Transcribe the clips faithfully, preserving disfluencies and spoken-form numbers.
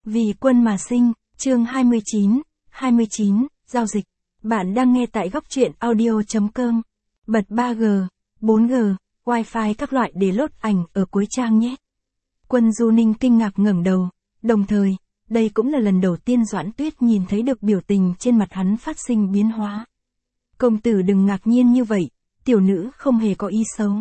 Vì quân mà sinh, chương hai mươi chín, hai mươi chín, giao dịch. Bạn đang nghe tại góc truyện audio chấm com. Bật ba G, bốn G, Wi-Fi các loại để lốt ảnh ở cuối trang nhé. Quân Du Ninh kinh ngạc ngẩng đầu, đồng thời, đây cũng là lần đầu tiên Doãn Tuyết nhìn thấy được biểu tình trên mặt hắn phát sinh biến hóa. Công tử đừng ngạc nhiên như vậy, tiểu nữ không hề có ý xấu.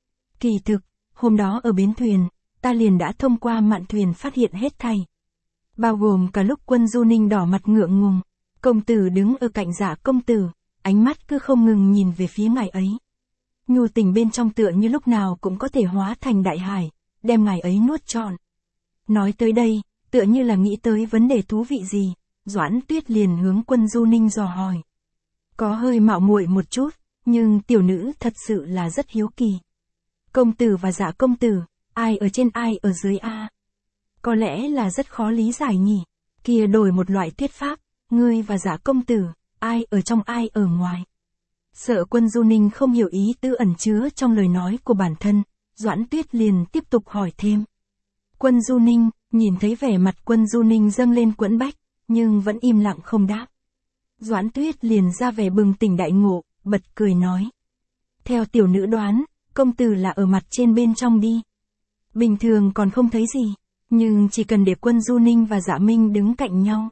Kỳ thực, hôm đó ở bến thuyền, ta liền đã thông qua mạn thuyền phát hiện hết thảy. Bao gồm cả lúc Quân Du Ninh đỏ mặt ngượng ngùng, công tử đứng ở cạnh Dạ công tử, ánh mắt cứ không ngừng nhìn về phía ngài ấy. Nhu tình bên trong tựa như lúc nào cũng có thể hóa thành đại hải, đem ngài ấy nuốt trọn. Nói tới đây, tựa như là nghĩ tới vấn đề thú vị gì, Doãn Tuyết liền hướng Quân Du Ninh dò hỏi. Có hơi mạo muội một chút, nhưng tiểu nữ thật sự là rất hiếu kỳ. Công tử và Dạ công tử, ai ở trên ai ở dưới a? Có lẽ là rất khó lý giải nhỉ. Kia đổi một loại thuyết pháp, ngươi và Dạ công tử, ai ở trong ai ở ngoài. Sợ Quân Du Ninh không hiểu ý tư ẩn chứa trong lời nói của bản thân, Doãn Tuyết liền tiếp tục hỏi thêm. Quân Du Ninh, nhìn thấy vẻ mặt Quân Du Ninh dâng lên quẫn bách, nhưng vẫn im lặng không đáp. Doãn Tuyết liền ra vẻ bừng tỉnh đại ngộ, bật cười nói. Theo tiểu nữ đoán, công tử là ở mặt trên bên trong đi. Bình thường còn không thấy gì, nhưng chỉ cần để Quân Du Ninh và Dạ Minh đứng cạnh nhau.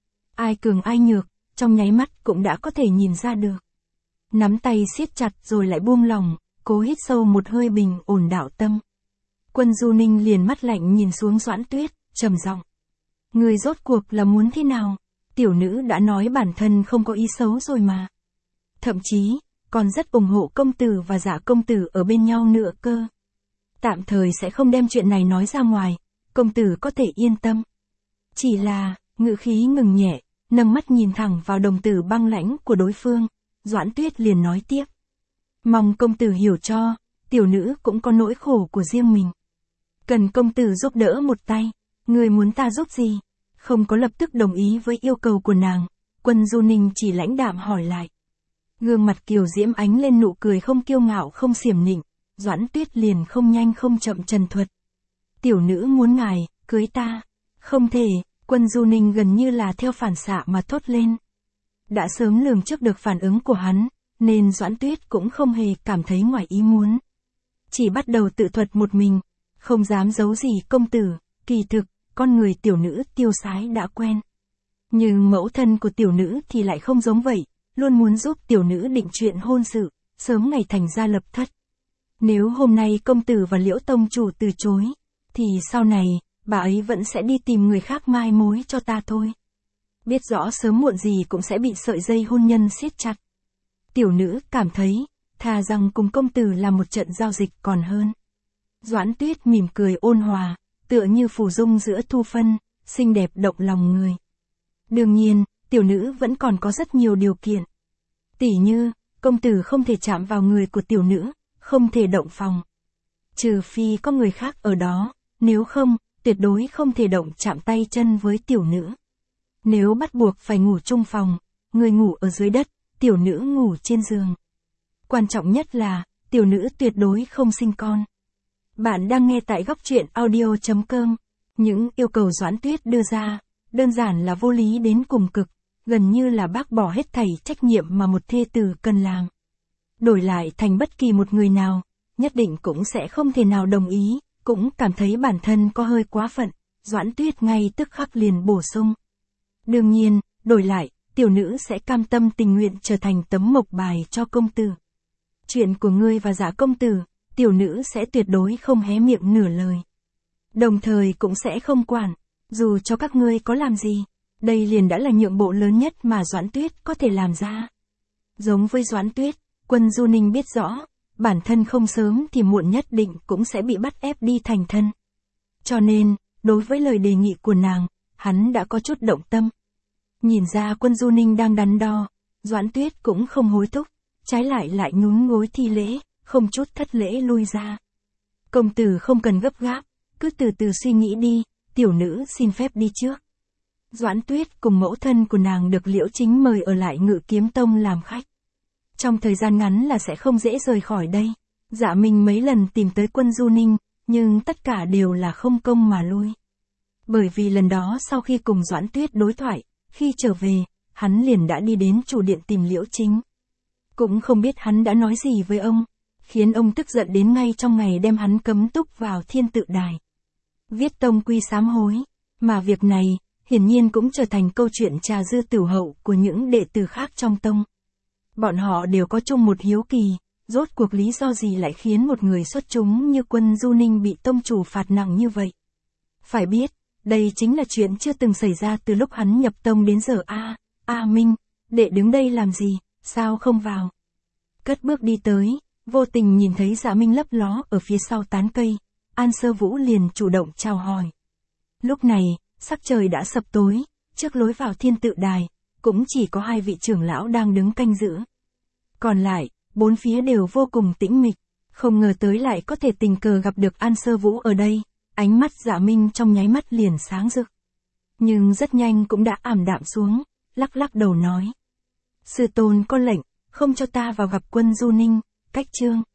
Ai cường ai nhược, trong nháy mắt cũng đã có thể nhìn ra được. Nắm tay siết chặt rồi lại buông lỏng, cố hít sâu một hơi bình ổn đạo tâm. Quân Du Ninh liền mắt lạnh nhìn xuống Doãn Tuyết, trầm giọng. Người rốt cuộc là muốn thế nào? Tiểu nữ đã nói bản thân không có ý xấu rồi mà. Thậm chí, còn rất ủng hộ công tử và Dạ công tử ở bên nhau nữa cơ. Tạm thời sẽ không đem chuyện này nói ra ngoài, công tử có thể yên tâm. Chỉ là, ngữ khí ngừng nhẹ, nâng mắt nhìn thẳng vào đồng tử băng lãnh của đối phương, Doãn Tuyết liền nói tiếp. Mong công tử hiểu cho, tiểu nữ cũng có nỗi khổ của riêng mình. Cần công tử giúp đỡ một tay, người muốn ta giúp gì? Không có lập tức đồng ý với yêu cầu của nàng, Quân Du Ninh chỉ lãnh đạm hỏi lại. Gương mặt kiều diễm ánh lên nụ cười không kiêu ngạo không xiểm nịnh, Doãn Tuyết liền không nhanh không chậm trần thuật. Tiểu nữ muốn ngài, cưới ta. Không thể, Quân Du Ninh gần như là theo phản xạ mà thốt lên. Đã sớm lường trước được phản ứng của hắn, nên Doãn Tuyết cũng không hề cảm thấy ngoài ý muốn. Chỉ bắt đầu tự thuật một mình, không dám giấu gì công tử, kỳ thực, con người tiểu nữ tiêu sái đã quen. Nhưng mẫu thân của tiểu nữ thì lại không giống vậy, luôn muốn giúp tiểu nữ định chuyện hôn sự, sớm ngày thành gia lập thất. Nếu hôm nay công tử và Liễu tông chủ từ chối, thì sau này, bà ấy vẫn sẽ đi tìm người khác mai mối cho ta thôi. Biết rõ sớm muộn gì cũng sẽ bị sợi dây hôn nhân siết chặt. Tiểu nữ cảm thấy, thà rằng cùng công tử là một trận giao dịch còn hơn. Doãn Tuyết mỉm cười ôn hòa, tựa như phù dung giữa thu phân, xinh đẹp động lòng người. Đương nhiên, tiểu nữ vẫn còn có rất nhiều điều kiện. Tỉ như, công tử không thể chạm vào người của tiểu nữ, không thể động phòng. Trừ phi có người khác ở đó, nếu không, tuyệt đối không thể động chạm tay chân với tiểu nữ. Nếu bắt buộc phải ngủ chung phòng, người ngủ ở dưới đất, tiểu nữ ngủ trên giường. Quan trọng nhất là, tiểu nữ tuyệt đối không sinh con. Bạn đang nghe tại góc truyện audio chấm com. Những yêu cầu Doãn Tuyết đưa ra, đơn giản là vô lý đến cùng cực, gần như là bác bỏ hết thảy trách nhiệm mà một thê tử cần làm. Đổi lại thành bất kỳ một người nào, nhất định cũng sẽ không thể nào đồng ý, cũng cảm thấy bản thân có hơi quá phận, Doãn Tuyết ngay tức khắc liền bổ sung. Đương nhiên, đổi lại, tiểu nữ sẽ cam tâm tình nguyện trở thành tấm mộc bài cho công tử. Chuyện của ngươi và Dạ công tử, tiểu nữ sẽ tuyệt đối không hé miệng nửa lời. Đồng thời cũng sẽ không quản, dù cho các ngươi có làm gì, đây liền đã là nhượng bộ lớn nhất mà Doãn Tuyết có thể làm ra. Giống với Doãn Tuyết, Quân Du Ninh biết rõ, bản thân không sớm thì muộn nhất định cũng sẽ bị bắt ép đi thành thân. Cho nên, đối với lời đề nghị của nàng, hắn đã có chút động tâm. Nhìn ra Quân Du Ninh đang đắn đo, Doãn Tuyết cũng không hối thúc, trái lại lại nhún gối thi lễ, không chút thất lễ lui ra. Công tử không cần gấp gáp, cứ từ từ suy nghĩ đi, tiểu nữ xin phép đi trước. Doãn Tuyết cùng mẫu thân của nàng được Liễu Chính mời ở lại Ngự Kiếm Tông làm khách. Trong thời gian ngắn là sẽ không dễ rời khỏi đây. Dạ Minh mấy lần tìm tới Quân Du Ninh, nhưng tất cả đều là không công mà lui. Bởi vì lần đó sau khi cùng Doãn Tuyết đối thoại, khi trở về, hắn liền đã đi đến chủ điện tìm Liễu Chính. Cũng không biết hắn đã nói gì với ông, khiến ông tức giận đến ngay trong ngày đem hắn cấm túc vào Thiên Tự Đài. Viết tông quy sám hối, mà việc này, hiển nhiên cũng trở thành câu chuyện trà dư tửu hậu của những đệ tử khác trong tông. Bọn họ đều có chung một hiếu kỳ, rốt cuộc lý do gì lại khiến một người xuất chúng như Quân Du Ninh bị tông chủ phạt nặng như vậy. Phải biết, đây chính là chuyện chưa từng xảy ra từ lúc hắn nhập tông đến giờ. A, A Minh, đệ đứng đây làm gì, sao không vào? Cất bước đi tới, vô tình nhìn thấy Dạ Minh lấp ló ở phía sau tán cây, An Sơ Vũ liền chủ động chào hỏi. Lúc này, sắc trời đã sập tối, trước lối vào Thiên Tự Đài, cũng chỉ có hai vị trưởng lão đang đứng canh giữ. Còn lại, bốn phía đều vô cùng tĩnh mịch, không ngờ tới lại có thể tình cờ gặp được An Sơ Vũ ở đây, ánh mắt Dạ Minh trong nháy mắt liền sáng rực. Nhưng rất nhanh cũng đã ảm đạm xuống, lắc lắc đầu nói. Sư tôn có lệnh, không cho ta vào gặp Quân Du Ninh, cách trương.